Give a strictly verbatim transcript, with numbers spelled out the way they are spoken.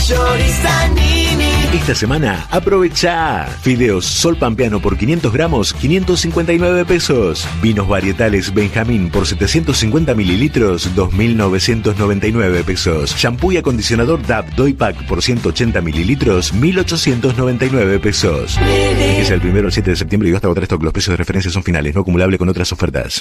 Chorizanini. Esta semana aprovecha fideos Sol Pampeano por quinientos gramos, quinientos cincuenta y nueve pesos. Vinos varietales Benjamín por setecientos cincuenta mililitros, dos mil novecientos noventa y nueve pesos. Shampoo y acondicionador D A B Doypack por ciento ochenta mililitros, mil ochocientos noventa y nueve pesos. Es el primero al siete de septiembre y hasta agotar stock. Los precios de referencia son finales, no acumulable con otras ofertas.